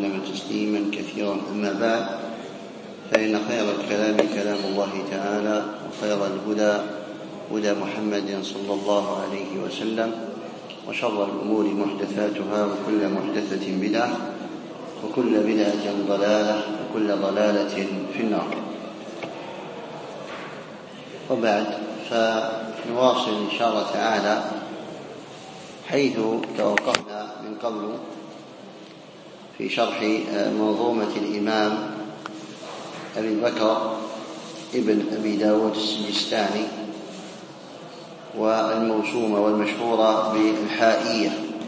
وسلم تسليما كثيرا. أما بعد، فإن خير الكلام كلام الله تعالى، وخير الهدى هدى محمد صلى الله عليه وسلم، وشر الأمور محدثاتها، وكل محدثة بدعة، وكل بدعة ضلالة، وكل ضلالة في النار. وبعد، فنواصل إن شاء الله تعالى حيث توقفنا من قبل في شرح منظومة الإمام أبي بكر ابن أبي داود السجستاني، والموسومة والمشهورة بالحائية.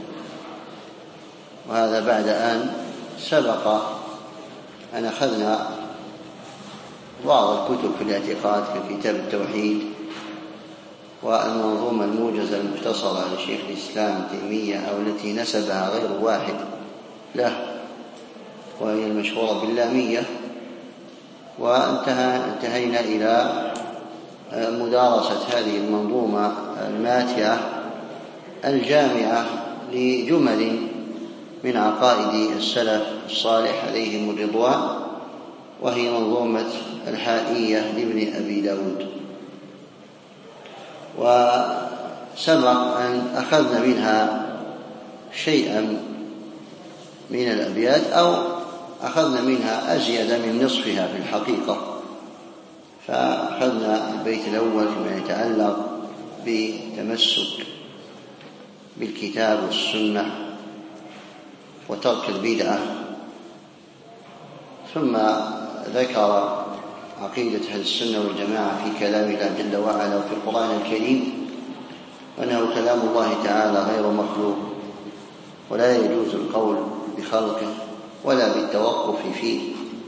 وهذا بعد أن سبق أن أخذنا بعض الكتب في الاعتقاد ككتاب التوحيد والمنظومة الموجزة المختصرة لشيخ الإسلام تيمية، أو التي نسبها غير واحد له، وهي المشهورة باللامية. وانتهينا إلى مدارسة هذه المنظومة الماتعة الجامعة لجمل من عقائد السلف الصالح عليهم الرضوان، وهي منظومة الحائية لابن أبي داود. وسبق أن أخذنا منها شيئا من الأبيات، أو أخذنا منها أزيد من نصفها في الحقيقة. فأخذنا البيت الأول فيما يتعلق بتمسك بالكتاب والسنة وترك البدعة، ثم ذكر عقيدة أهل السنة والجماعة في كلام الله جل وعلا وفي القرآن الكريم، وأنه كلام الله تعالى غير مخلوق، ولا يجوز القول بخلقه ولا بالتوقف فيه.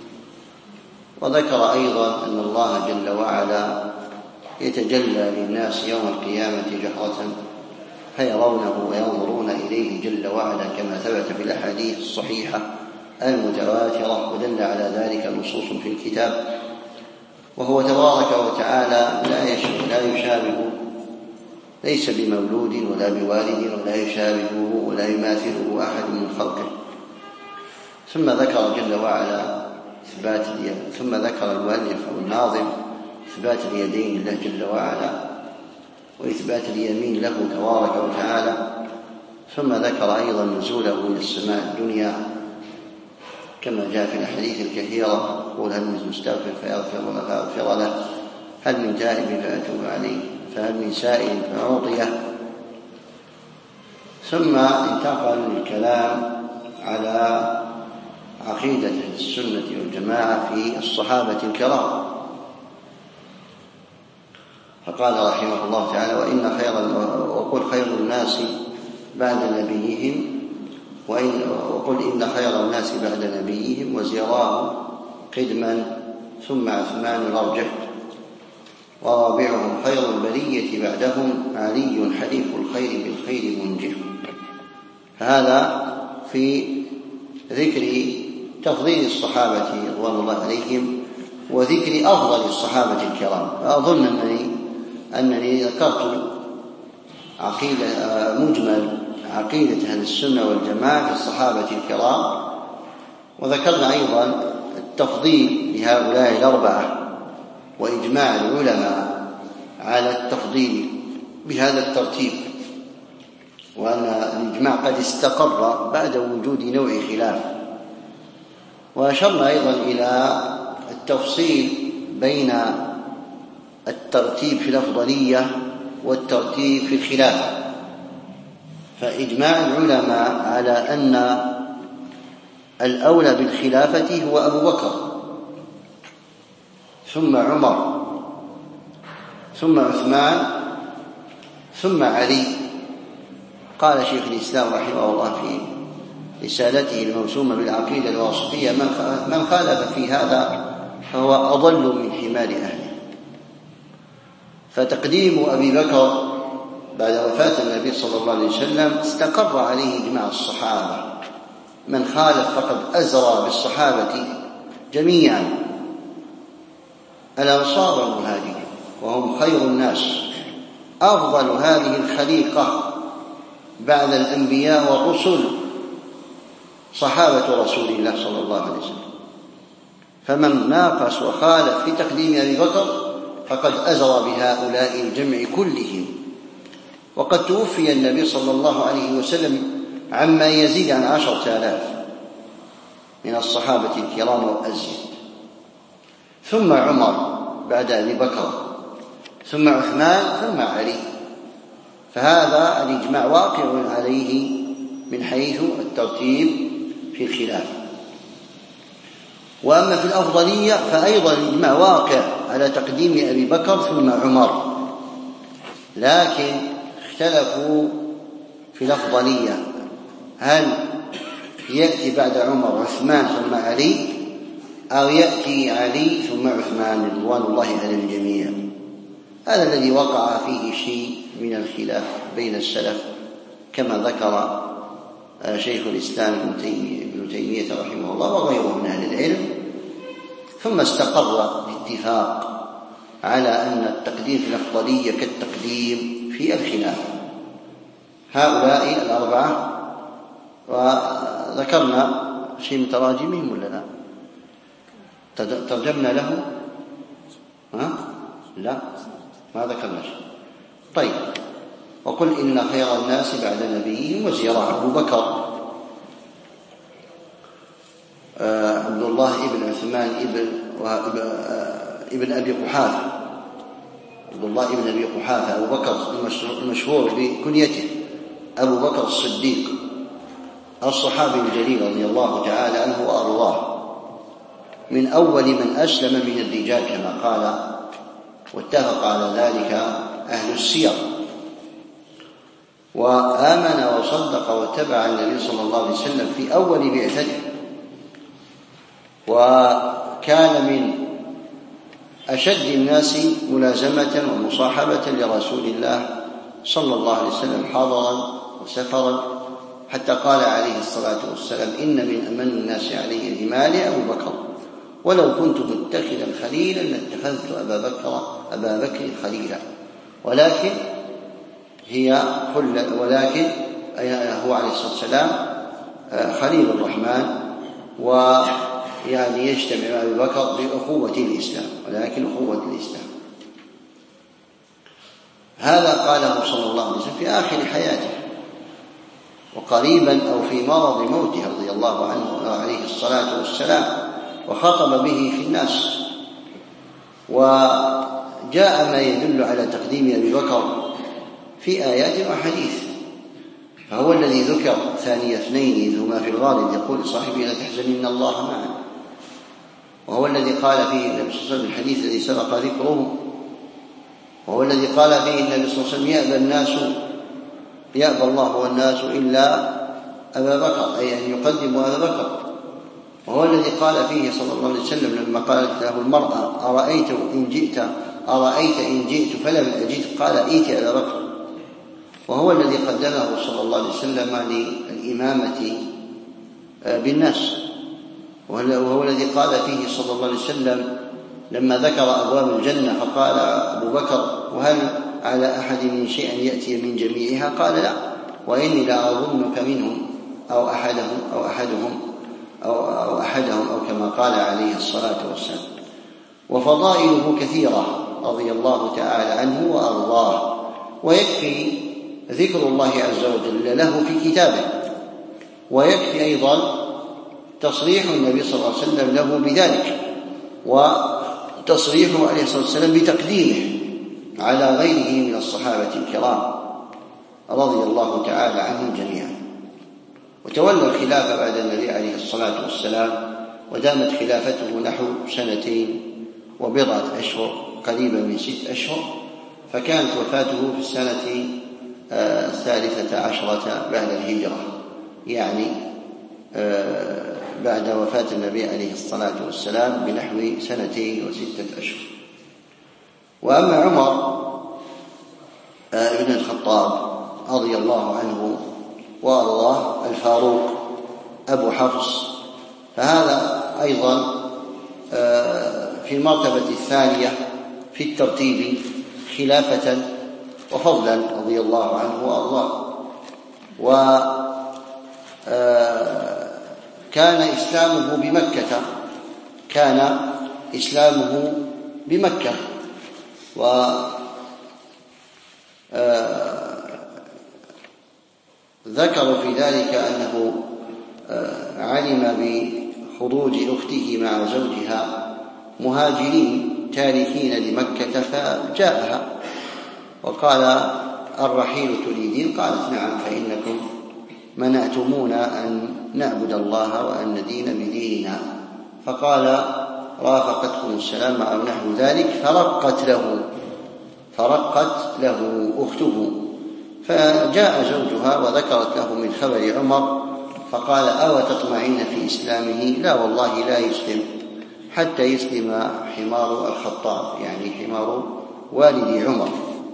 وذكر أيضا أن الله جل وعلا يتجلى للناس يوم القيامة جهرة فيرونه وينظرون إليه جل وعلا، كما ثبت في الأحاديث الصحيحة المتواترة، ودل على ذلك نصوص في الكتاب. وهو تبارك وتعالى لا يشابه، ليس بمولود ولا بوالد، ولا يشابهه ولا يماثله أحد من خلقه. ثم ذكر جل وعلا ثم ذكر المؤلف أو الناظم إثبات اليدين لله جل وعلا، وإثبات اليمين له تبارك وتعالى. ثم ذكر أيضا نزوله إلى السماء الدنيا، كما جاء في الأحاديث الكثيرة: قل هل من مستغفر فأغفر له، هل من تائب فأتوب عليه، فهل من سائل فأعطيه. ثم انتقل الكلام على عقيدة السنة والجماعة في الصحابة الكرام، فقال رحمه الله تعالى: وقل خير الناس بعد نبيهم، وقل إن خير الناس بعد نبيهم وزراه قدما، ثم عثمان الأرجح، ورابعهم خير البرية بعدهم علي حليف الخير بالخير منجح. هذا في ذكر تفضيل الصحابة رضوان الله عليهم وذكر أفضل الصحابة الكرام. أظن أنني ذكرت مجمل عقيدة أهل السنة والجماعة في الصحابة الكرام، وذكرنا أيضا التفضيل لهؤلاء الأربعة وإجماع العلماء على التفضيل بهذا الترتيب، وأن الإجماع قد استقر بعد وجود نوع خلاف. وأشرنا أيضا إلى التفصيل بين الترتيب في الأفضلية والترتيب في الخلافة. فإجماع العلماء على أن الأولى بالخلافة هو أبو بكر، ثم عمر، ثم عثمان، ثم علي. قال شيخ الإسلام رحمه الله في رسالته الموسومة بالعقيدة الواسطية: من خالف في هذا فهو أضل من حمار أهله. فتقديم أبي بكر بعد وفاة النبي صلى الله عليه وسلم استقر عليه إجماع الصحابة. من خالف فقد أزرى بالصحابة جميعا، الأنصار والمهاجرين، وهم خير الناس، أفضل هذه الخليقة بعد الأنبياء والرسل، صحابة رسول الله صلى الله عليه وسلم، فمن ناقص وخالف في تقديم أبي بكر فقد أزر بهؤلاء الجمع كلهم. وقد توفي النبي صلى الله عليه وسلم عما يزيد عن 10,000 من الصحابة الكرام وأزيد، ثم عمر بعد أبي بكر، ثم عثمان، ثم علي. فهذا الإجماع واقع عليه من حيث الترتيب في الخلافة. وأما في الأفضلية فأيضا الإجماع واقع على تقديم أبي بكر ثم عمر، لكن اختلفوا في الأفضلية، هل يأتي بعد عمر عثمان ثم علي، أو يأتي علي ثم عثمان رضوان الله على الجميع. هذا الذي وقع فيه شيء من الخلاف بين السلف، كما ذكر شيخ الإسلام ابن تيمية رحمه الله وغيره من أهل العلم. ثم استقر الاتفاق على أن التقديم في الأفضلية كالتقديم في الخلافة. هؤلاء الأربعة، وذكرنا شيء من تراجمهم ولا لا؟ ترجمنا له؟ لا، ما ذكرنا شيء. طيب. وقل إن خير الناس بعد نبيهم وزيرا أبو بكر عبد الله ابن عثمان ابن أبي قحافة، عبد الله ابن أبي قحافة أبو بكر المشهور بكنيته أبو بكر الصديق، الصحابي الجليل رضي الله تعالى عنه وأرضاه، من أول من أسلم من الرجال كما قال، واتفق على ذلك أهل السير. وآمن وصدق واتبع النبي صلى الله عليه وسلم في أول بعثته، وكان من أشد الناس ملازمة ومصاحبة لرسول الله صلى الله عليه وسلم حضرا وسفرا، حتى قال عليه الصلاة والسلام: إن من أمن الناس علي بمالي أبو بكر، ولو كنت متخذا خليلا لاتخذت أبا بكر خليلا. ولكن هو عليه الصلاة والسلام خليل الرحمن، ويعني يجتمع مع أبي بكر بأخوة الإسلام، ولكن أخوة الإسلام هذا قاله صلى الله عليه وسلم في آخر حياته، وقريبا أو في مرض موته رضي الله عنه عليه الصلاة والسلام، وخطب به في الناس. وجاء ما يدل على تقديم أبي بكر في آيات وحديث، فهو الذي ذكر ثاني اثنين إذ هما في الغار يقول لصاحبه: لا تحزن إن الله معنا. وهو الذي قال فيه النبي صلى الله عليه وسلم الحديث الذي سبق ذكره، وهو الذي قال فيه النبي صلى الله عليه وسلم: يأبى الله والناس إلا أبا بكر، أي أن يقدموا أبا بكر. وهو الذي قال فيه صلى الله عليه وسلم لما قالت له المرأة: أرأيت إن جئت فلم أجد، قال: ائت أبا بكر. وهو الذي قدمه صلى الله عليه وسلم للإمامة بالناس. وهو الذي قال فيه صلى الله عليه وسلم لما ذكر أبواب الجنة فقال أبو بكر: وهل على أحد من شيء أن يأتي من جميعها؟ قال: لا، وإني لأظنك منهم أو أحدهم أو كما قال عليه الصلاة والسلام. وفضائله كثيرة رضي الله تعالى عنه وأرضاه، ويكفي ذكر الله عز وجل له في كتابه، ويكفي أيضا تصريح النبي صلى الله عليه وسلم له بذلك، وتصريحه عليه الصلاة والسلام بتقديمه على غيره من الصحابة الكرام رضي الله تعالى عنهم جميعا. وتولى الخلافة بعد النبي عليه الصلاة والسلام، ودامت خلافته نحو 2 وبضعة أشهر، قريبا من 6 أشهر، فكانت وفاته في السنة 13 بعد الهجرة، يعني بعد وفاة النبي عليه الصلاة والسلام بنحو 2 و6 أشهر. وأما عمر ابن الخطاب رضي الله عنه وأرضاه الفاروق أبو حفص، فهذا أيضا في المرتبة الثانية في الترتيب خلافة وفضلا رضي الله عنه وأرضاه. كان إسلامه بمكة وذكر في ذلك أنه علم بخروج أخته مع زوجها مهاجرين تاركين لمكة فجاءها وقال: الرحيل تريدين؟ قالت: نعم، فإنكم منعتمونا أن نعبد الله وأن ندين بديننا. فقال: رافقتكم السلام أو نحو ذلك، فرقت له أخته. فجاء زوجها وذكرت له من خبر عمر فقال: أو تطمعين في إسلامه؟ لا والله لا يسلم حتى يسلم حمار الخطاب، يعني حمار والد عمر.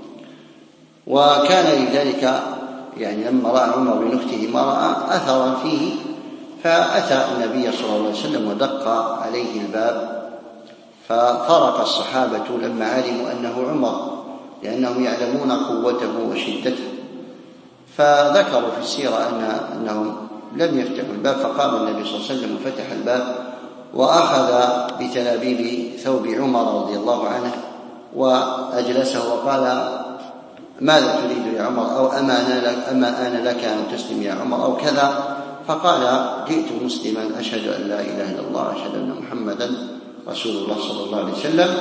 وكان لذلك يعني لما رأى عمر من أخته ما رأى أثرا فيه، فأتى النبي صلى الله عليه وسلم ودق عليه الباب، ففرق الصحابة لما علموا أنه عمر، لأنهم يعلمون قوته وشدته. فذكروا في السيرة أنهم لم يفتحوا الباب، فقام النبي صلى الله عليه وسلم وفتح الباب وأخذ بتلابيب ثوب عمر رضي الله عنه وأجلسه وقال: ماذا تريد يا عمر؟ أو أما آن لك أن تسلم يا عمر أو كذا؟ فقال: جئت مسلما أشهد أن لا إله إلا الله أشهد أن محمدا رسول الله صلى الله عليه وسلم.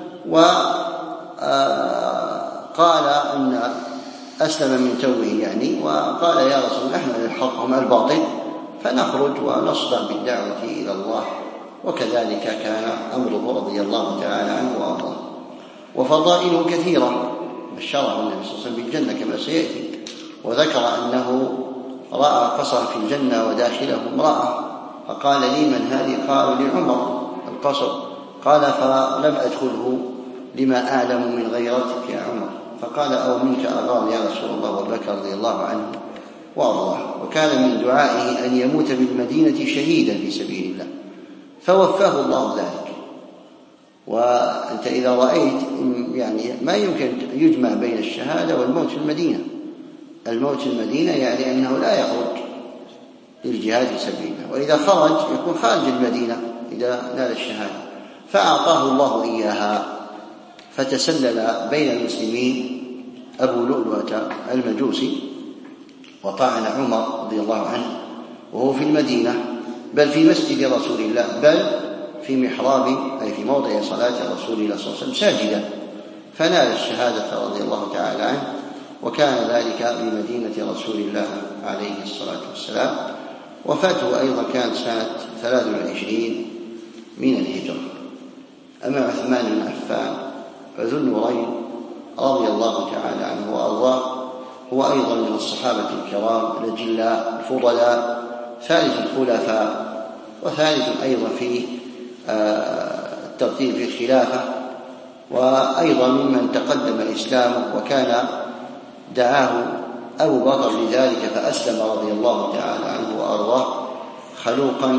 وقال أن أسلم من توه يعني، وقال: يا رسول الله، نحن الحق هم الباطل، فنخرج ونصدع بالدعوة إلى الله. وكذلك كان أمره رضي الله تعالى عنه وأرضاه. وفضائله كثيرة، بشره النبي صلى الله عليه وسلم بالجنة كما سيأتي، وذكر أنه رأى قصرا في الجنة وداخله امرأة، فقال: لي من هذه؟ قال: لعمر القصر. قال: فلم أدخله لما أعلم من غيرتك يا عمر. فقال: أو منك أغار يا رسول الله. وبكى رضي الله عنه وأرضاه. وكان من دعائه أن يموت بالمدينة شهيدا في سبيل الله، فوفاه الله ذلك. وأنت إذا رأيت يعني ما يمكن يجمع بين الشهادة والموت في المدينة. الموت في المدينة يعني أنه لا يخرج للجهاد في سبيل الله، وإذا خرج يكون خارج المدينة إذا نال الشهادة، فأعطاه الله إياها. فتسلل بين المسلمين أبو لؤلؤة المجوسي وطعن عمر رضي الله عنه وهو في المدينة، بل في مسجد رسول الله، بل في محراب أي في موضع صلاة رسول الله صلى الله عليه وسلم ساجدا، فنال الشهادة رضي الله تعالى عنه. وكان ذلك بمدينة رسول الله عليه الصلاة والسلام. وفاته أيضا كانت سنة 23 من الهجرة. أما عثمان بن عفان ذو النورين رضي الله تعالى عنه وأرضاه، هو أيضا من الصحابة الكرام الأجلاء الفضلاء، ثالث الخلفاء، وثالث أيضا في الترتيب في الخلافة، وأيضا ممن تقدم إسلامه، وكان دعاه أبو بكر لذلك فأسلم رضي الله تعالى عنه وأرضاه، خلوقا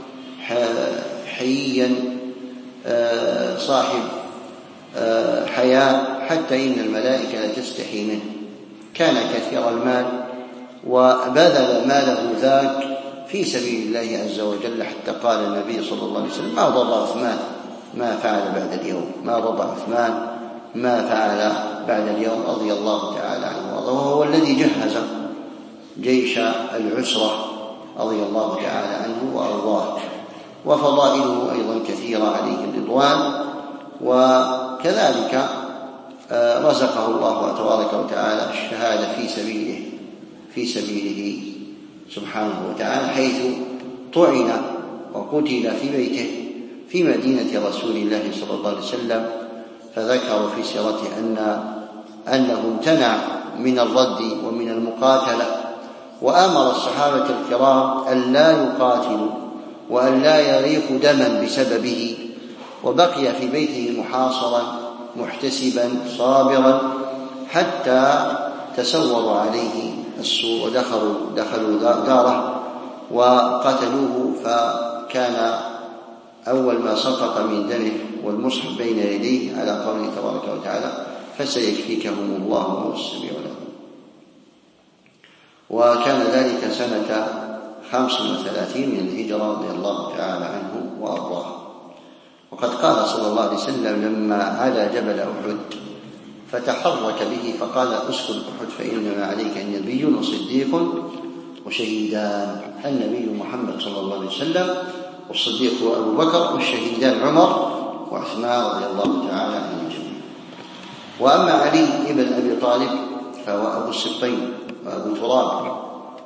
حييا صاحب حياء حتى إن الملائكة لتستحي منه. كان كثير المال وبذل ماله ذاك في سبيل الله عز وجل، حتى قال النبي صلى الله عليه وسلم: ما ضر عثمان ما فعل بعد اليوم، ما ضر عثمان ما فعل بعد اليوم رضي الله تعالى عنه. وهو الذي جهز جيش العسرة رضي الله تعالى عنه وأرضاه. وفضائله أيضا كثيرة عليه الرضوان. وكذلك رزقه الله تبارك وتعالى الشهادة في سبيله سبحانه وتعالى، حيث طعن وقتل في بيته في مدينة رسول الله صلى الله عليه وسلم. فذكروا في سيرته أنه امتنع من الرد ومن المقاتلة، وأمر الصحابة الكرام أن لا يقاتلوا وأن لا يريقوا دما بسببه، وبقي في بيته محاصرا محتسبا صابرا حتى تسوروا عليه السوء ودخلوا داره وقتلوه. فكان أول ما سقط من دمه والمصحف بين يديه على قوله تبارك وتعالى: فسيكفيكهم الله وهو السميع العليم. وكان ذلك سنة 35 من الهجرة رضي الله تعالى عنه وأرضاه. وقد قال صلى الله عليه وسلم لما علا جبل أحد فتحرك به فقال اسكن أحد فإنما عليك نبي وصديق وشهيدان. النبي محمد صلى الله عليه وسلم، والصديق هو أبو بكر، والشهيدان عمر وعثمان رضي الله تعالى عنهم جميعا. وأما علي بن أبي طالب فهو أبو السبطين وأبو تراب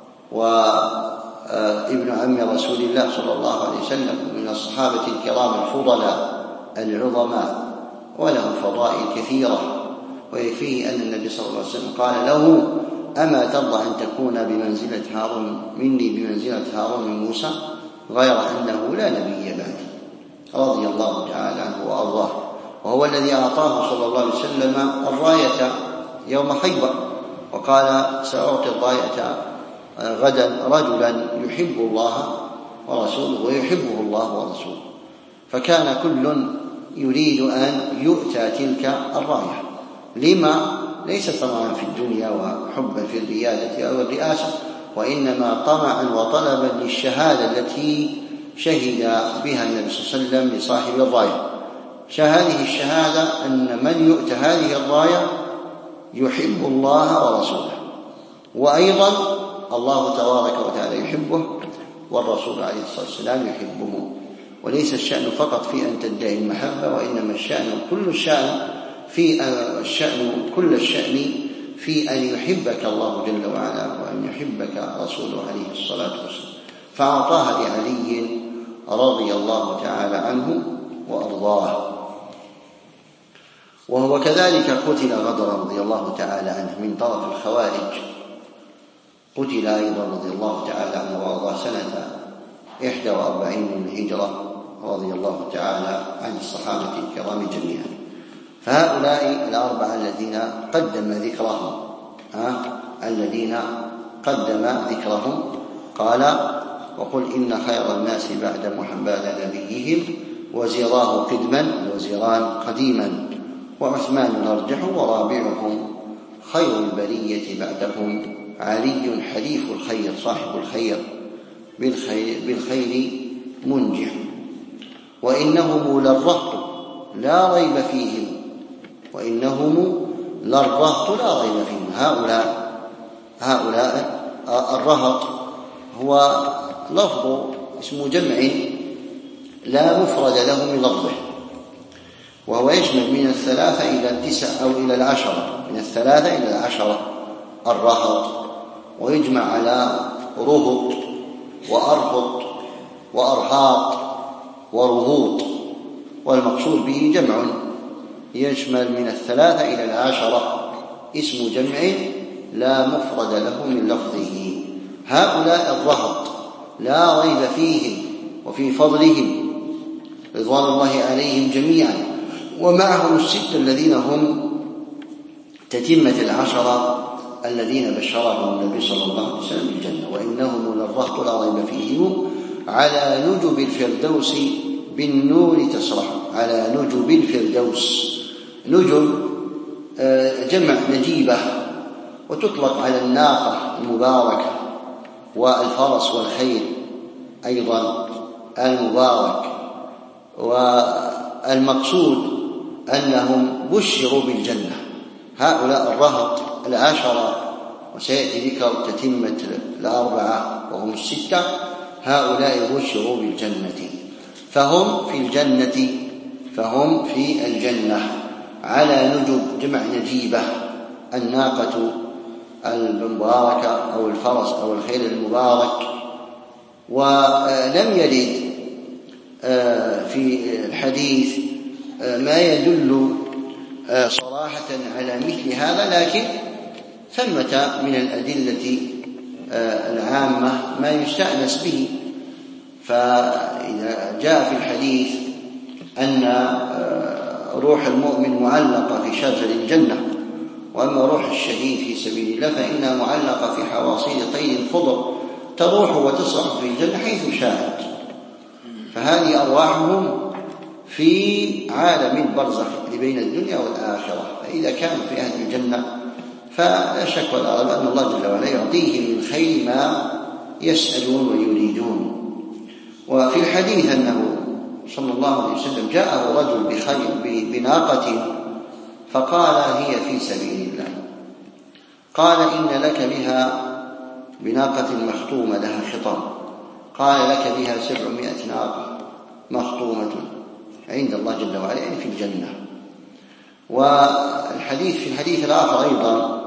وابن عم رسول الله صلى الله عليه وسلم، من الصحابة الكرام الفضلاء العظماء، وله فضائل كثيرة. ويكفيه أن النبي صلى الله عليه وسلم قال له أما ترضى أن تكون بمنزلة هارون مني بمنزلة هارون من موسى، غير أنه لا نبي بعدي، رضي الله تعالى عنه وأرضاه. وهو الذي أعطاه صلى الله عليه وسلم الراية يوم خيبر، وقال سأعطي الراية غدا رجلا يحب الله ورسوله ويحبه الله ورسوله. فكان كل يريد أن يؤتى تلك الراية. لما؟ ليس طمعا في الدنيا وحبا في الريادة أو الرئاسة، وإنما طمعا وطلبا للشهادة التي شهد بها النبي صلى الله عليه وسلم لصاحب الراية. هذه الشهادة أن من يؤتى هذه الراية يحب الله ورسوله، وأيضا الله تبارك وتعالى يحبه والرسول عليه الصلاة والسلام يحبه. وليس الشأن فقط في أن تدعي المحبة، وإنما كل الشأن في أن يحبك الله جل وعلا وأن يحبك رسوله عليه الصلاة والسلام. فأعطاها لعلي رضي الله تعالى عنه وأرضاه. وهو كذلك قتل غدرا رضي الله تعالى عنه من طرف الخوارج، قتل أيضا رضي الله تعالى عنه وأرضاه سنة 41 من الهجرة رضي الله تعالى عن الصحابة الكرام جميعا. فهؤلاء الأربعة الذين قدم ذكرهم قال وقل إن خير الناس بعد محمد نبيهم وزراه قدما وزران قديما وعثمان الأرجح ورابعهم خير البرية بعدهم علي حليف الخير صاحب الخير بالخير منجح وإنهم للرهط لا ريب فيهم هؤلاء الرهط هو لفظ اسم جمع لا مفرد له من لفظه، وهو يشمل من 3 إلى 9 أو إلى 10، من 3 إلى 10 الرهط، ويجمع على رهط وأرهط وأرهاط ورهوط، والمقصود به جمع يشمل من 3 إلى 10 اسم جمع لا مفرد له من لفظه. هؤلاء الرهط لا ريب فيهم وفي فضلهم رضوان الله عليهم جميعا، ومعهم 6 الذين هم تتمة 10 الذين بشرهم النبي صلى الله عليه وسلم بالجنة. وإنهم للرهط لا ريب فيهم على نجب الفردوس بالنور تسرح. على نجب الفردوس، نجب جمع نجيبة، وتطلق على الناقة المباركة والفرس والخيل أيضا المبارك. والمقصود أنهم بشروا بالجنة. هؤلاء الرهط 10، وسيأتي ذكر تتمة 4 وهم 6، هؤلاء بشروا بالجنة فهم في الجنة على نجب جمع نجيبة، الناقة المباركة أو الفرس أو الخيل المبارك. ولم يرد في الحديث ما يدل صراحة على مثل هذا، لكن ثمة من الأدلة العامة ما يستأنس به. فإذا جاء في الحديث أن روح المؤمن معلقة في شجر الجنة، وأما روح الشهيد في سبيل الله فإنها معلقة في حواصيل طير خضر تروح وتصعد في الجنة حيث شاءت. فهذه أرواحهم في عالم البرزخ اللي بين الدنيا والآخرة. فإذا كانوا في أهل الجنة فلا شك ولا ريب أن الله جل وعلا يعطيهم من خير ما يسألون ويريدون. وفي الحديث أنه صلى الله عليه وسلم جاءه رجل بناقة فقال هي في سبيل الله. قال إن لك بها بناقة مختومة لها خطام، قال لك بها 700 ناقة مختومة عند الله جل وعلا، يعني في الجنة. والحديث في الحديث الآخر أيضا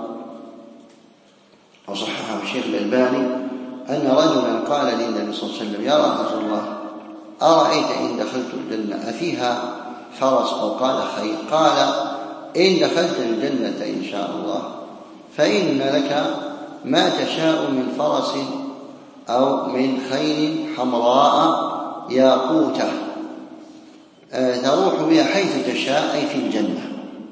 وصححه الشيخ الألباني أن رجلا قال للنبي صلى الله عليه وسلم: يا رسول الله، أرأيت إن دخلت الجنة أفيها فرس أو قال خيل؟ قال: إن دخلت الجنة إن شاء الله فإن لك ما تشاء من فرس أو من خيل حمراء ياقوتة تروح بها حيث تشاء، أي في الجنة.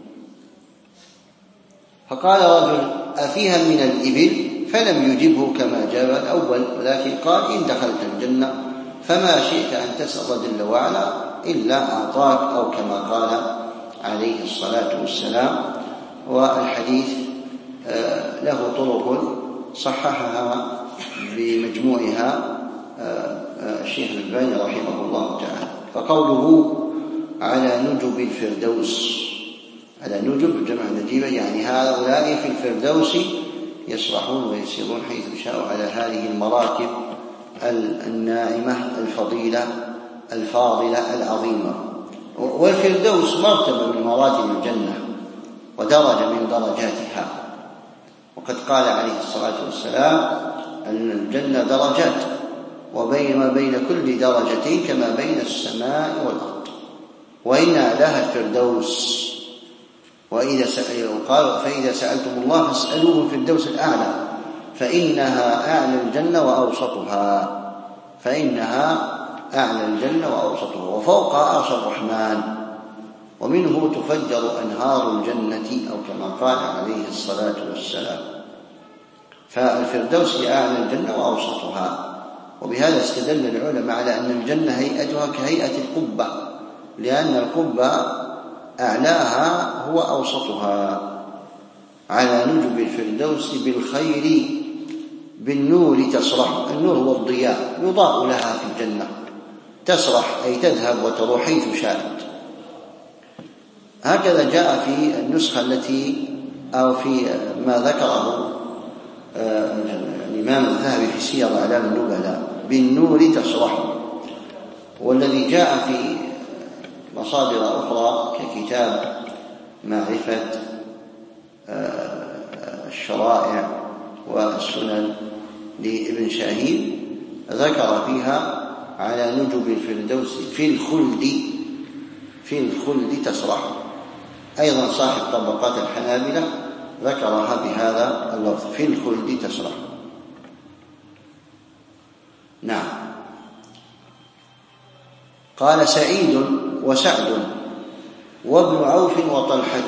فقال رجل: أفيها من الإبل؟ فلم يجبه كما جاب الأول، ولكن قال: إن دخلت الجنة فما شئت أن تسأل جل وعلا إلا أعطاك، أو كما قال عليه الصلاة والسلام. والحديث له طرق صححها بمجموعها الشيخ الألباني رحمه الله تعالى. فقوله على نجب الفردوس، على نجب جمع نجيبة، يعني هؤلاء في الفردوس يسرحون ويسيرون حيث شاءوا على هذه المراكب الناعمة الفضيلة الفاضلة العظيمة. والفردوس مرتبة من مراتب الجنة ودرجة من درجاتها، وقد قال عليه الصلاة والسلام أن الجنة درجات، وبين كل درجتين كما بين السماء والأرض، وإن لها الفردوس. فإذا سألتم الله فاسألوه في الفردوس الأعلى فإنها أعلى الجنة وأوسطها، فإنها أعلى الجنة وأوسطها، وفوقها عرش الرحمن، ومنه تفجر أنهار الجنة، أو كما قال عليه الصلاة والسلام. فالفردوس هي أعلى الجنة وأوسطها. وبهذا استدل العلماء على أن الجنة هيئتها كهيئة القبة، لأن القبة أعلاها هو أوسطها. على نجب الفردوس بالخير بالنور تسرح، النور هو الضياء، يضاء لها في الجنة، تسرح أي تذهب وتروح حيث شاءت. هكذا جاء في النسخة التي أو في ما ذكره الإمام الذهبي في سير أعلام النبلاء: بالنور تسرح. والذي جاء في مصادر أخرى ككتاب معرفة الشرائع والسنن لابن شاهين ذكر فيها على نجب الفردوس في الخلد تسرح. أيضا صاحب طبقات الحنابلة ذكرها بهذا اللفظ: في الخلد تسرح. نعم. قال: سعيد وسعد وابن عوف وطلحة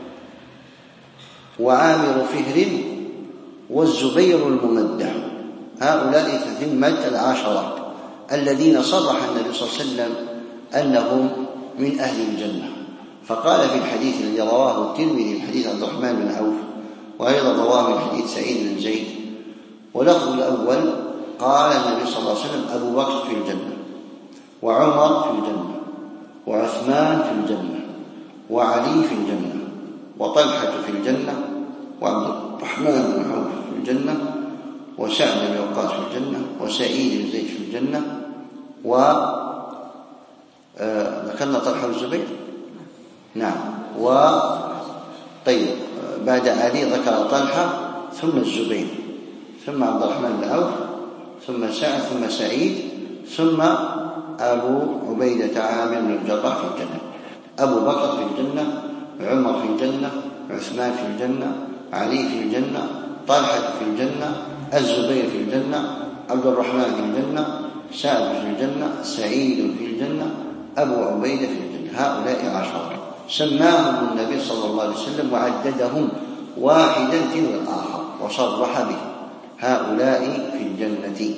وعامر فهر والزبير الممدح، هؤلاء تتمة العشرة الذين صرح النبي صلى الله عليه وسلم أنهم من أهل الجنة. فقال في الحديث الذي رواه الترمذي من حديث عبد الرحمن بن عوف، وأيضا رواه من حديث سعيد بن زيد، ولفظ الأول قال النبي صلى الله عليه وسلم: أبو بكر في الجنة، وعمر في الجنة، وعثمان في الجنة، وعلي في الجنة، وطلحة في الجنة، وعبد الرحمن بن عوف في الجنة، وسعد بن وقاص في الجنة، وسعيد بن زيد في الجنة، ذكرنا طلحة والزبير. نعم. طيب، بعد علي ذكر طلحة ثم الزبير ثم عبد الرحمن بن عوف ثم سعد ثم سعيد ثم أبو عبيدة عامر بن الجراح في الجنة. أبو بكر في الجنة، عمر في الجنة، عثمان في الجنة، علي في الجنة، طلحة في الجنة، الزبير في الجنة، عبد الرحمن في الجنة، سعد في الجنة، سعيد في الجنة، أبو عبيدة في الجنة. هؤلاء عشرة سماهم النبي صلى الله عليه وسلم وعددهم واحدا تلو الآخر وصرح به: هؤلاء في الجنة.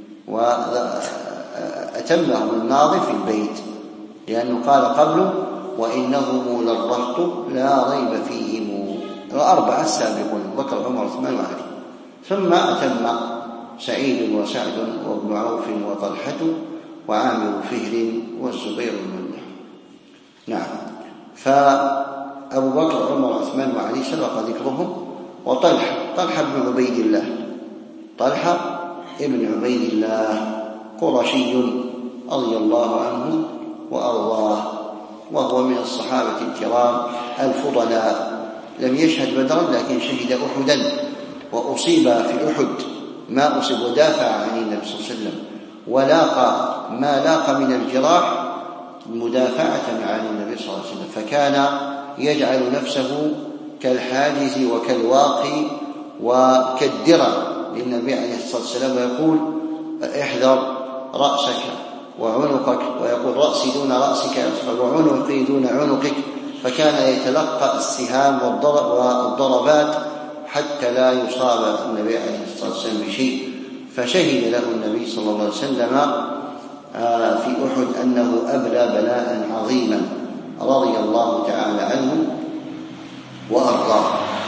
وأتمهم الناظم في البيت، لأنه قال قبله: وإنهم للرهط لا ريب فيهم، 4 السابقون: بكر عمر عثمان وعلي. ثم أتم سعيد وسعد وابن عوف وطلحة وعامر فهر والزبير بن نعم. فأبو بكر عمر عثمان وعلي سبق ذكرهم. وطلحة بن عبيد الله، طلحة ابن عبيد الله قرشي رضي الله عنه وأرضاه، وهو من الصحابة الكرام الفضلاء، لم يشهد بدرا لكن شهد أحدا وأصيب في أحد ما أصيب ودافع عن النبي صلى الله عليه وسلم، ولاقى ما لاقى من الجراح مدافعة عن النبي صلى الله عليه وسلم، فكان يجعل نفسه كالحاجز وكالواقي وكالدرع للنبي عليه الصلاة والسلام، ويقول احذر رأسك وعنقك، ويقول رأسي دون رأسك وعنقي دون عنقك، فكان يتلقى السهام والضربات حتى لا يصاب النبي عليه الصلاة والسلام بشيء. فشهد له النبي صلى الله عليه وسلم في أحد أنه أبلى بلاء عظيما رضي الله تعالى عنه وأرضاه.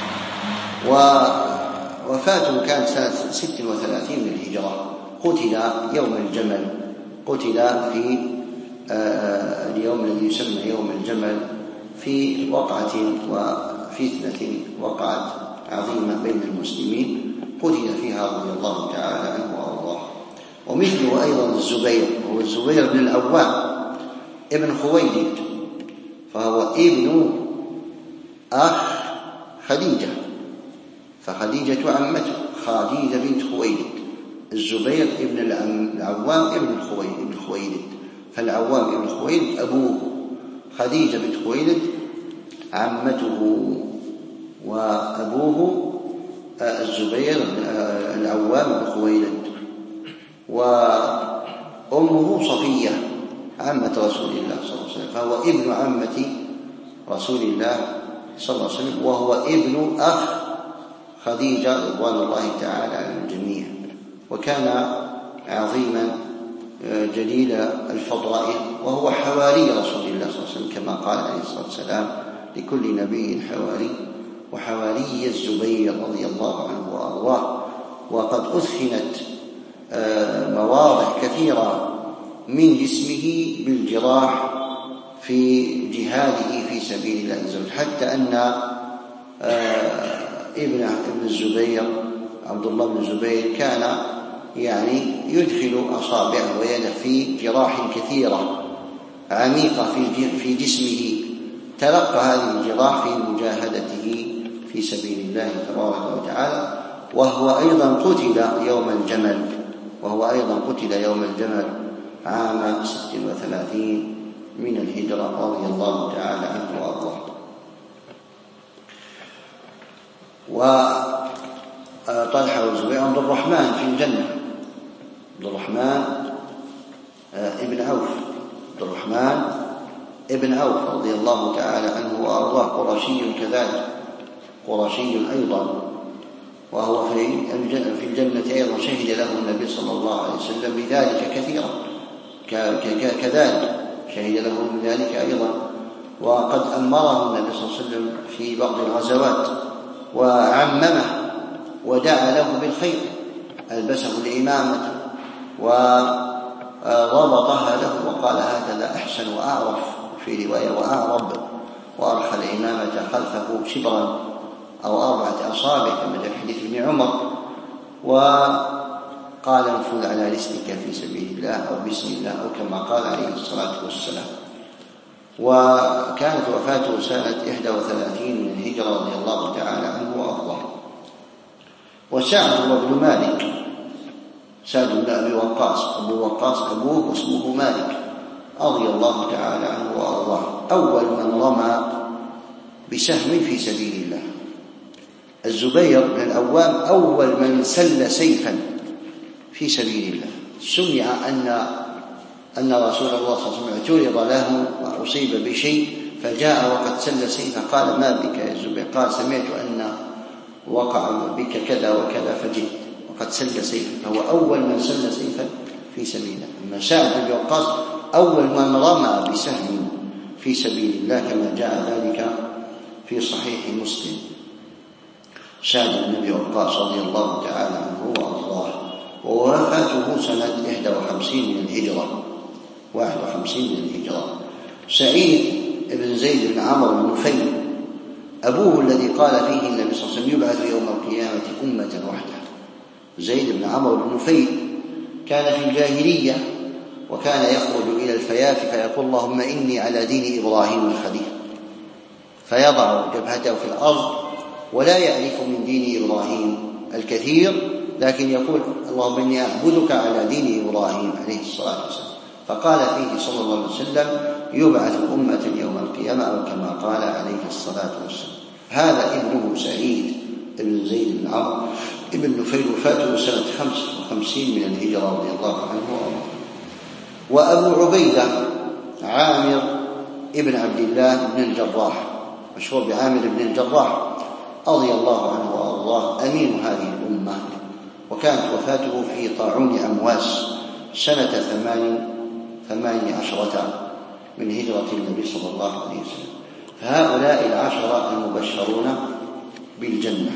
ووفاته كانت سنة 36 من الهجرة، قتل يوم الجمل، قتل في اليوم الذي يسمى يوم الجمل في وقعة وفتنة وقعت عظيمة بين المسلمين، قتل فيها رضي الله تعالى عنه وأرضاه. ومثله أيضا الزبير، هو الزبير بن العوام ابن خويلد، فهو ابن أخ خديجة، فخديجة عمته خديجة بنت خويلد، الزبير ابن العوام ابن خويلد، فالعوام ابن خويلد أبوه، خديجة بنت خويلد عمته، وأبوه الزبير العوام بن خويلد، وأمه صفية عمة رسول الله صلى الله عليه وسلم، فهو ابن عمة رسول الله صلى الله عليه وسلم، وهو ابن أخ خديجة رضوان الله تعالى على الجميع. وكان عظيما جليل الفضائل، وهو حواري رسول الله صلى الله عليه وسلم كما قال عليه الصلاة والسلام لكل نبي حواري، وحواري الزبير رضي الله عنه وأرضاه. وقد أثخنت مواضع كثيرة من جسمه بالجراح في جهاده في سبيل الله عز وجل، حتى أن ابن الزبير عبد الله بن الزبير كان يدخل أصابعه ويده في جراح كثيرة عميقة في جسمه، تلقى هذه الجراح في مجاهدته في سبيل الله تبارك وتعالى. وهو أيضا قتل يوم الجمل عام 36 من الهجرة رضي الله تعالى عنه وأرضاه. وطلحة والزبير عبد الرحمن في الجنة، عبد الرحمن ابن عوف، عبد الرحمن ابن عوف رضي الله تعالى عنه وأرضاه، قرشي كذلك، قرشي أيضا، وهو في الجنة أيضا، شهد له النبي صلى الله عليه وسلم بذلك كثيرا، كذلك شهد له بذلك أيضا. وقد أمره النبي صلى الله عليه وسلم في بعض الغزوات وعممه ودعا له بالخير، ألبسه الإمامة وربطها له وقال هكذا أحسن وأعرف، في رواية وأعرب، وأرخى الإمامة خلفه شبرا أو 4 أصابع كما جاء في حديث ابن عمر، وقال انفذ على رسلك في سبيل الله أو بسم الله، أو كما قال عليه الصلاة والسلام. وكانت وفاته سنة 31 من الهجرة رضي الله تعالى عنه وأرضاه. وسعد بن مالك، سعد بن أبي وقاص، أبو وقاص أبوه واسمه مالك رضي الله تعالى عنه وأرضاه، أول من رمى بسهم في سبيل الله. الزبير بن العوام أول من سل سيفا في سبيل الله. سمع أن رسول الله صلى الله عليه وسلم اعترض له وأصيب بشيء فجاء وقد سل سيفا، قال ما بك يا الزبير؟ قال سمعت أن وقع بك كذا وكذا فجئت وقد سل سيفا، فهو أول من سل سيفا في سبيل الله. أما سعد بن وقاص أول من رمى بسهم في سبيل الله كما جاء ذلك في صحيح مسلم، سعد بن أبي وقاص رضي الله تعالى عنه وأرضاه. ووفاته سنة 51 من الهجرة. 51 من الهجرة. سعيد بن زيد بن عمرو بن نفيل أبوه الذي قال فيه النبي صلى الله عليه وسلم يبعث يوم القيامة أمة وحده. زيد بن عمرو بن نفيل كان في الجاهلية، وكان يخرج إلى الفيافي فيقول اللهم إني على دين إبراهيم الخليل، فيضع جبهته في الأرض ولا يعرف من دين إبراهيم الكثير، لكن يقول اللهم إني أعبدك على دين إبراهيم عليه الصلاة والسلام. فقال فيه صلى الله عليه وسلم يبعث أمة يوم القيامة، أو كما قال عليه الصلاة والسلام. هذا ابنه سعيد بن زيد بن عمرو بن نفيل، وفاته سنة 55 من الهجرة رضي الله عنه وأرضاه. وأبو عبيدة عامر ابن عبد الله بن الجراح، مشهور بعامر بن الجراح رضي الله عنه وأرضاه، أمين هذه الأمة، وكانت وفاته في طاعون أمواس سنة 18 من هجرة النبي صلى الله عليه وسلم. فهؤلاء 10 المبشرون بالجنة.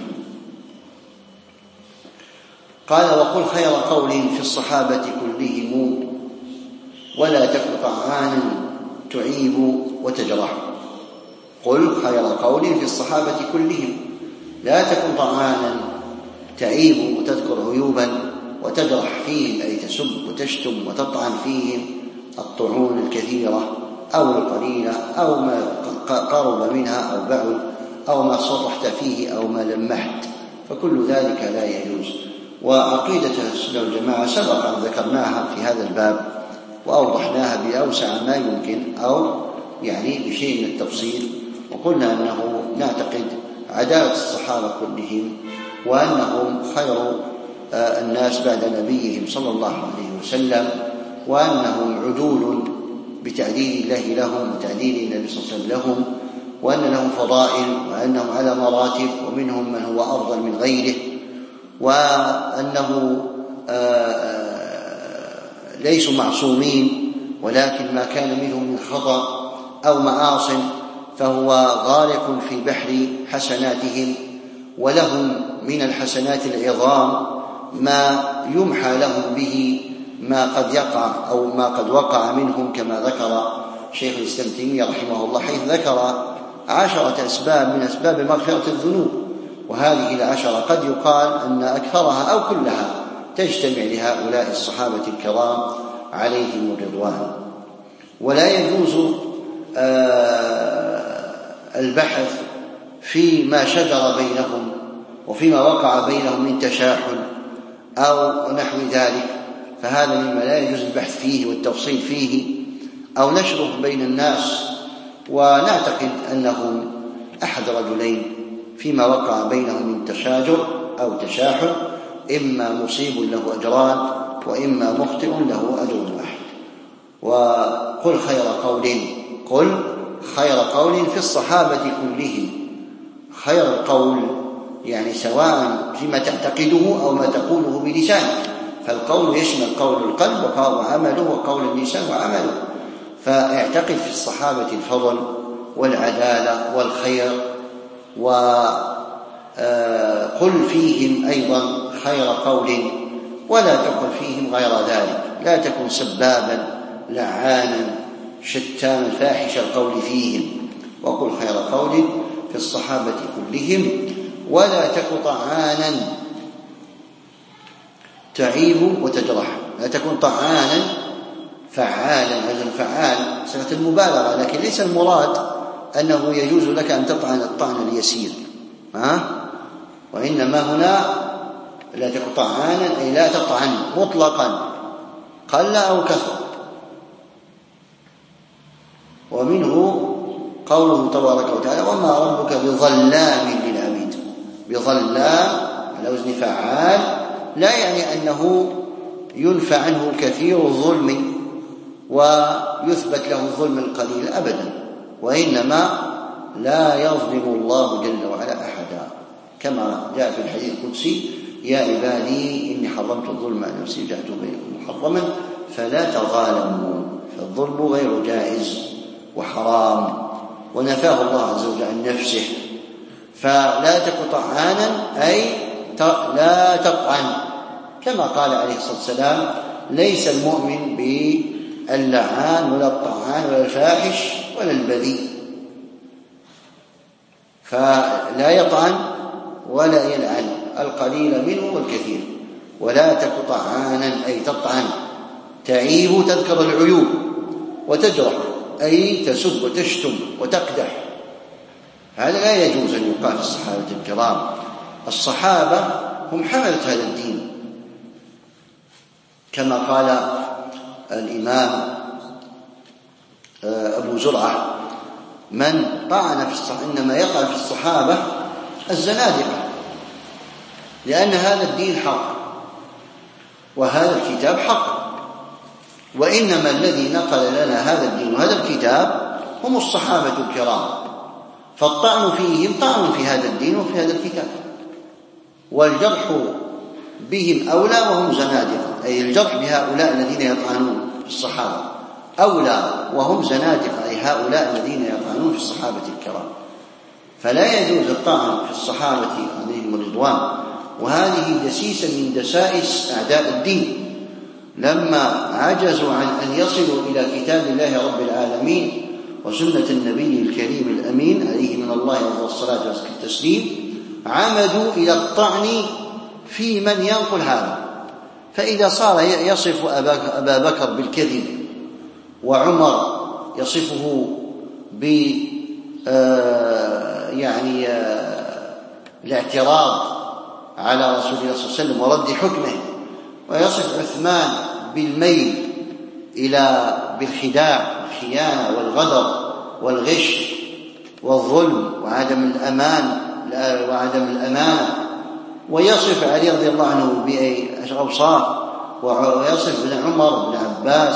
قال وقل خير قول في الصحابة كلهم ولا تك طعانا تعيب وتجرح. قل خير قول في الصحابة كلهم، لا تكن طعانا تعيب وتذكر عيوبا وتجرح فيهم، أي تسب وتشتم وتطعن فيهم الطعون الكثيرة أو القليلة أو ما قرب منها أو بعد أو ما صرحت فيه أو ما لمحت، فكل ذلك لا يجوز. وعقيدة السنة والجماعة سبق أن ذكرناها في هذا الباب وأوضحناها بأوسع ما يمكن، أو يعني بشيء من التفصيل، وقلنا أنه نعتقد عدالة الصحابة كلهم، وأنهم خير الناس بعد نبيهم صلى الله عليه وسلم، وأنهم عدول بتعديل الله لهم وتعديل النبي صلى الله عليه وسلم لهم، وأن لهم فضائل، وأنهم على مراتب، ومنهم من هو أفضل من غيره، وأنه ليسوا معصومين، ولكن ما كان منهم من خطأ أو معاصٍ فهو غارق في بحر حسناتهم، ولهم من الحسنات العظام ما يمحى لهم به ما قد يقع أو ما قد وقع منهم، كما ذكر شيخ الإسلام ابن تيمية رحمه الله، حيث ذكر 10 أسباب من أسباب مغفرة الذنوب، وهذه 10 قد يقال أن أكثرها أو كلها تجتمع لهؤلاء الصحابة الكرام عليهم الرضوان. ولا يجوز البحث فيما شجر بينهم وفيما وقع بينهم من تشاحن أو نحو ذلك، فهذا مما لا يجوز البحث فيه والتفصيل فيه أو نشره بين الناس. ونعتقد أنهم أحد رجلين فيما وقع بينهم من تشاجر أو تشاحن، إما مصيب له أجران وإما مخطئ له أجر واحد. وقل خير قول في الصحابة كلهم. خير القول يعني سواء فيما تعتقده أو ما تقوله بلسانك، فالقول يشمل قول القلب وعمله وقول اللسان وعمله، فاعتقد في الصحابة الفضل والعدالة والخير، وقل فيهم أيضا خير قول، ولا تقل فيهم غير ذلك. لا تكن سبابا لعانا شتاما فاحش القول فيهم. وقل خير قول في الصحابة كلهم ولا تك طعانا تعيب وتجرح. لا تكن طعانا فعالا، أجل فعال صيغة المبالغة، لكن ليس المراد أنه يجوز لك أن تطعن الطعن اليسير، وإنما هنا لا تك طعانا أي لا تطعن مطلقا قل أو كثر. ومنه قوله تبارك وتعالى وما ربك بظلام للعبيد. بظلام على وزن فعال لا يعني أنه ينفى عنه كثير الظلم ويثبت له الظلم القليل أبدا، وإنما لا يظلم الله جل وعلا أحدا، كما جاء في الحديث القدسي يا عبادي إني حرمت الظلم على نفسي جعلت بينكم محرما فلا تظالموا. فالظلم غير جائز وحرام ونفاه الله عز وجل عن نفسه. فلا تك طعانا أي لا تطعن كما قال عليه الصلاة والسلام: ليس المؤمن باللعان ولا الطعان ولا الفاحش ولا البذيء. فلا يطعن ولا يلعن، القليل منه والكثير. ولا تك طعانا أي تطعن، تعيب تذكر العيوب، وتجرح أي تسب وتشتم وتقدح. هذا لا يجوز أن يقال في الصحابة الكرام. الصحابة هم حملة هذا الدين، كما قال الإمام أبو زرعة: من طعن في الصحابة إنما يقع في الصحابة الزنادقة، لأن هذا الدين حق وهذا الكتاب حق، وإنما الذي نقل لنا هذا الدين وهذا الكتاب هم الصحابة الكرام، فالطعن فيهم طعن في هذا الدين وفي هذا الكتاب، والجرح بهم أولى وهم زنادقة، أي الجرح بهؤلاء الذين يطعنون في الصحابة أولى وهم زنادقة، أي هؤلاء الذين يطعنون في الصحابة الكرام. فلا يجوز الطعن في الصحابة عليهم الرضوان، وهذه دسيسة من دسائس أعداء الدين، لما عجزوا عن أن يصلوا إلى كتاب الله رب العالمين وسنة النبي الكريم الأمين عليه من الله أفضل الصلاة والتسليم، عمدوا إلى الطعن في من ينقل هذا. فإذا صار يصف أبا بكر بالكذب، وعمر يصفه الاعتراض على رسول الله صلى الله عليه وسلم ورد حكمه، ويصف عثمان بالميل بالخداع والخيانة والغدر والغش والظلم وعدم الأمانة، ويصف علي رضي الله عنه بأوصاف، ويصف ابن عمر بن عباس،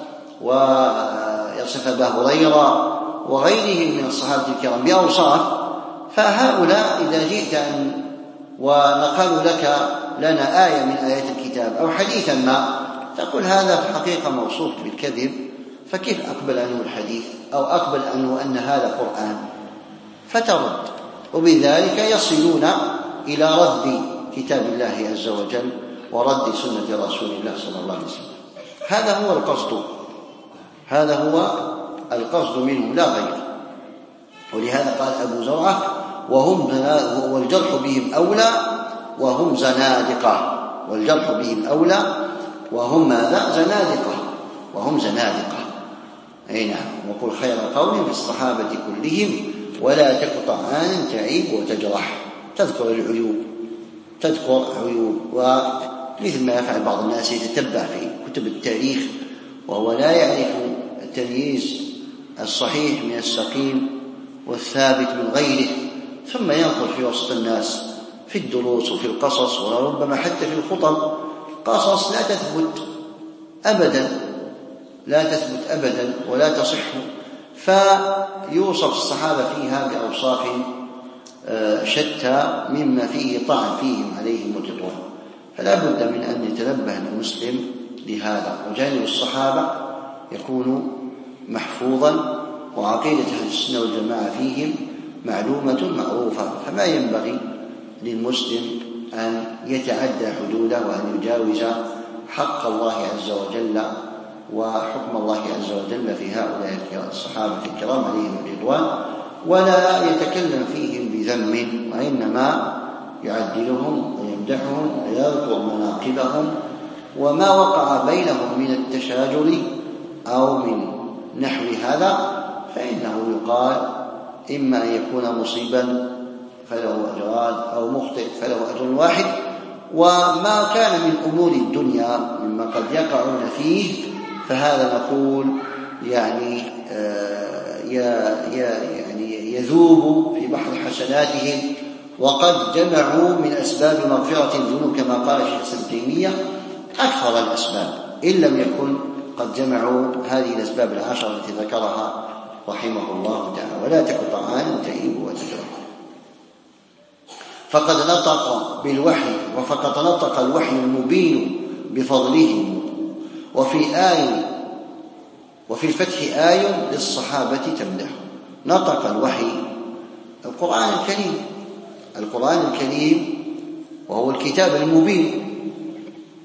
ويصف أبا هريرة وغيرهم من الصحابة الكرام بأوصاف. فهؤلاء إذا جئت ونقلوا لنا آية من آيات الكتاب أو حديثا ما، تقول هذا في الحقيقة موصوف بالكذب، فكيف أقبل عنه الحديث أو أقبل عنه أن هذا قرآن؟ فترد، وبذلك يصلون إلى رد كتاب الله عز وجل ورد سنة رسول الله صلى الله عليه وسلم. هذا هو القصد منه لا غير. ولهذا قال أبو زرعة: والجرح بهم أولى وهم زنادقة. والجرح بهم أولى وهم ماذا؟ زنادقة. أي نعم. وقل خير قول في الصحابة كلهم ولا تك طعانا تعيب وتجرح، تذكر عيوب. ومثل ما يفعل بعض الناس يتتبع في كتب التاريخ وهو لا يعرف التمييز الصحيح من السقيم والثابت من غيره، ثم ينقل في وسط الناس في الدروس وفي القصص، وربما حتى في الخطب قصص لا تثبت أبدا ولا تصح، فيوصف الصحابة فيها بأوصاف شتى مما فيه طعن فيهم عليهم الرضوان. فلا بد من أن يتنبه المسلم لهذا، وجانب الصحابة يكون محفوظا، وعقيدة أهل السنة والجماعة فيهم معلومة معروفة. فما ينبغي للمسلم أن يتعدى حدوده وأن يجاوز حق الله عز وجل وحكم الله عز وجل في هؤلاء الصحابة الكرام عليهم الرضوان، ولا يتكلم فيهم بذم، وإنما يعدلهم ويمدحهم ويذكر مناقبهم، وما وقع بينهم من التشاجر أو من نحو هذا فإنه يقال إما أن يكون مصيبا فله أجران أو مخطئ فله أجر واحد. وما كان من أمور الدنيا مما قد يقعون فيه فهذا نقول يعني يذوب في بحر حسناتهم، وقد جمعوا من أسباب مغفرة الذنوب كما قال الشيخ ابن تيمية أكثر الأسباب، إن لم يكن قد جمعوا هذه الأسباب العشرة التي ذكرها رحمه الله تعالى. ولا تك طعانا تعيب وتجرح. فقد نطق بالوحي، وفقد نطق الوحي المبين بفضلهم. وفي الفتح للصحابة تمدح. نطق الوحي القرآن الكريم وهو الكتاب المبين،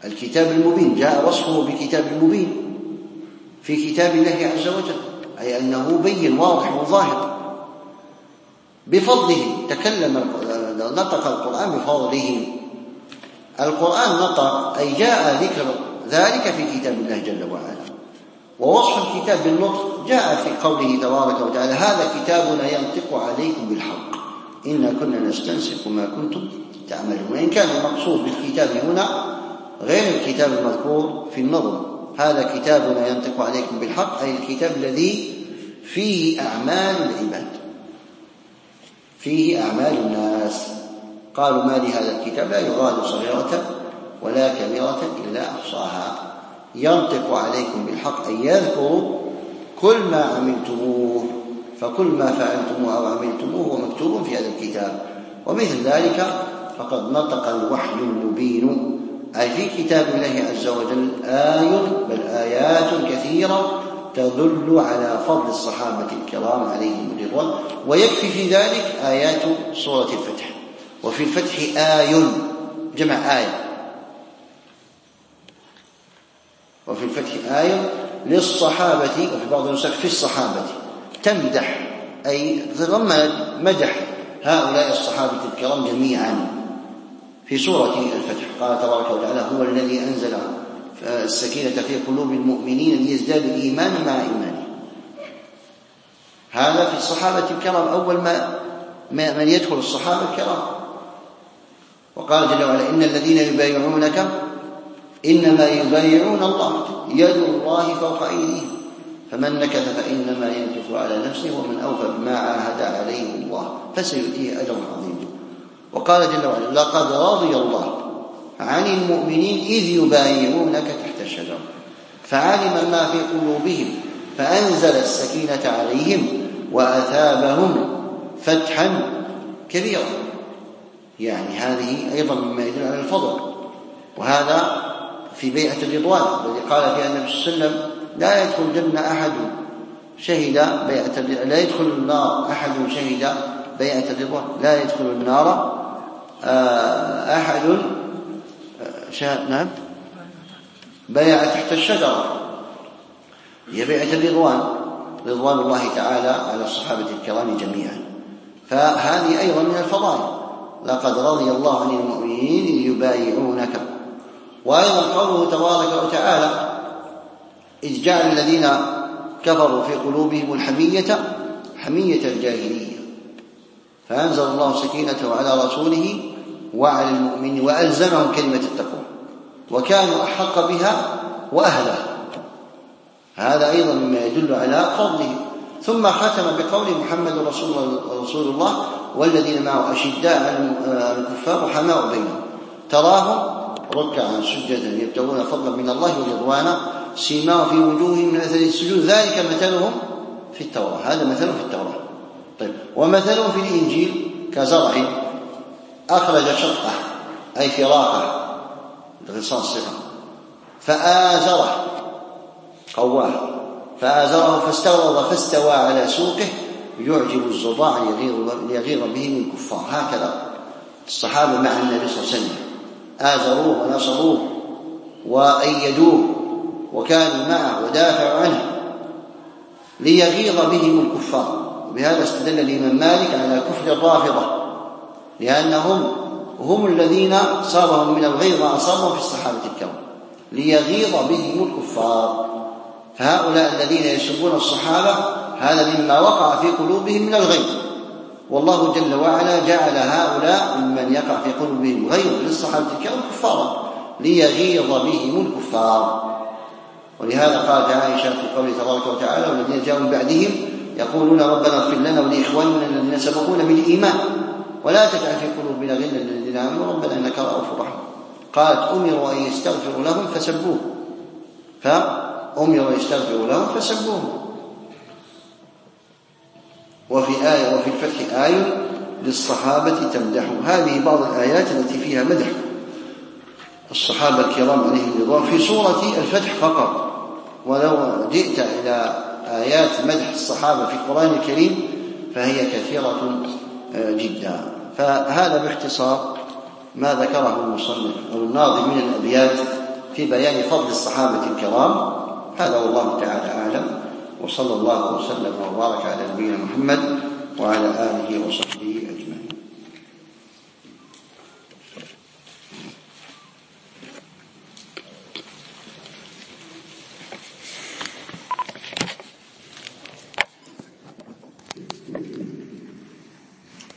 الكتاب المبين، جاء وصفه بكتاب مبين في كتاب الله عز وجل، أي أنه بين واضح وظاهر بفضله. نطق القرآن بفضله. القرآن نطق أي جاء ذكر ذلك في كتاب الله جل وعلا. ووصف الكتاب بالنطق جاء في قوله تبارك وتعالى: هذا كتابنا ينطق عليكم بالحق إنا كنا نستنسخ ما كنتم تعملون. وإن كان المقصود بالكتاب هنا غير الكتاب المذكور في النظم. هذا كتابنا ينطق عليكم بالحق أي الكتاب الذي فيه أعمال العباد، فيه أعمال الناس. قالوا: ما لهذا الكتاب لا يغادر صغيرة ولا كبيرة إلا أحصاها. ينطق عليكم بالحق أي يذكر كل ما عملتموه، فكل ما فعلتموه أو عملتموه هو مكتوب في هذا الكتاب. ومثل ذلك فقد نطق الوحي المبين أي في كتاب الله عز وجل بل آيات كثيرة تدل على فضل الصحابة الكرام عليهم الرضوان. ويكفي في ذلك آيات سورة الفتح. وفي الفتح جمع آية، وفي الفتح آية للصحابة، وفي بعض النسخ في الصحابة، تمدح أي تضمن مدح هؤلاء الصحابة الكرام جميعا في سورة الفتح. قال تبارك وتعالى: هو الذي أنزل السكينة في قلوب المؤمنين ليزدادوا إيمانا مع إيمانهم. هذا في الصحابة الكرام أول من يدخل الصحابة الكرام. وقال جل وعلا: إن الذين يبايعونك إنما يبايعون الله يد الله فوق أيديهم فمن نكث فإنما ينكث على نفسه ومن أوفى بما عاهد عليه الله فسيؤتيه أجرا عظيما. وقال جل وعلا: لقد رضي الله عن المؤمنين إذ يبايعونك تحت الشجرة فعلم ما في قلوبهم فأنزل السكينة عليهم وأثابهم فتحا كبيرا. يعني هذه أيضا مما يدل على الفضل. وهذا في بيعة الرضوان الذي قال فيها النبي صلى الله عليه وسلم: لا يدخل الجنة أحد شهد بيعة، لا يدخل النار أحد شهد بيعة الرضوان، لا يدخل النار أحد شهد بيعة تحت الشجرة، هي بيعة الرضوان، رضوان الله تعالى على الصحابة الكرام جميعا. فهذه أيضا من الفضائل: لقد رضي الله عن المؤمنين يبايعونك. وأيضا قوله تبارك وتعالى: إذ جعل الذين كفروا في قلوبهم حمية الجاهلية فأنزل الله سكينته على رسوله وعلى المؤمنين وألزمهم كلمة التقوى وكانوا أحق بها وأهلها. هذا أيضا مما يدل على فضله. ثم ختم بقول: محمد رسول الله والذين معه أشداء على الكفار رحماء بينهم تراهم ركعا سجدا يبتغون فضلا من الله ورضوانا سيماهم في وجوههم من أثر السجود ذلك مثلهم في التوراة. هذا مثلهم في التوراة. طيب، ومثلهم في الإنجيل كزرع أخرج شطأه أي فراقه الغصان صفة فآزره قواه فآزره فاستغلظ فاستوى على سوقه يعجب الزراع ليغيظ بهم الكفار. هكذا الصحابة مع النبي صلى الله عليه وسلم آزروه ونصروه وأيدوه وكانوا معه ودافعوا عنه ليغيظ بهم الكفار. وبهذا استدل الإمام مالك على كفر الرافضة لأنهم هم الذين صابهم من الغيظ ما أصابهم في الصحابة الكرام ليغيظ بهم الكفار. فهؤلاء الذين يسبون الصحابة هذا مما وقع في قلوبهم من الغيظ، والله جل وعلا جعل هؤلاء ممن يقع في قلوبهم الغيظ للصحابة الكرام كفارا ليغيظ بهم الكفار. ولهذا قالت عائشة في قوله تبارك وتعالى: والذين جاءوا من بعدهم يقولون ربنا اغفر لنا ولإخواننا الذين سبقونا بالإيمان ولا تجعل في قلوبنا غلا للذين آمنوا ربنا إنك رؤوف رحيم. قالت: أمروا أن يستغفروا لهم فسبوه، فأمروا أن يستغفروا لهم فسبوه. وفي الفتح آية للصحابة تمدح. هذه بعض الآيات التي فيها مدح الصحابة الكرام عليهم الرضوان في سورة الفتح فقط. ولو جئت إلى آيات مدح الصحابة في القرآن الكريم فهي كثيرة جدا. فهذا باختصار ما ذكره المصنف أو الناظم من الأبيات في بيان فضل الصحابة الكرام. هذا والله تعالى أعلم، وصلى الله وسلم وبارك على نبينا محمد وعلى آله وصحبه أجمعين.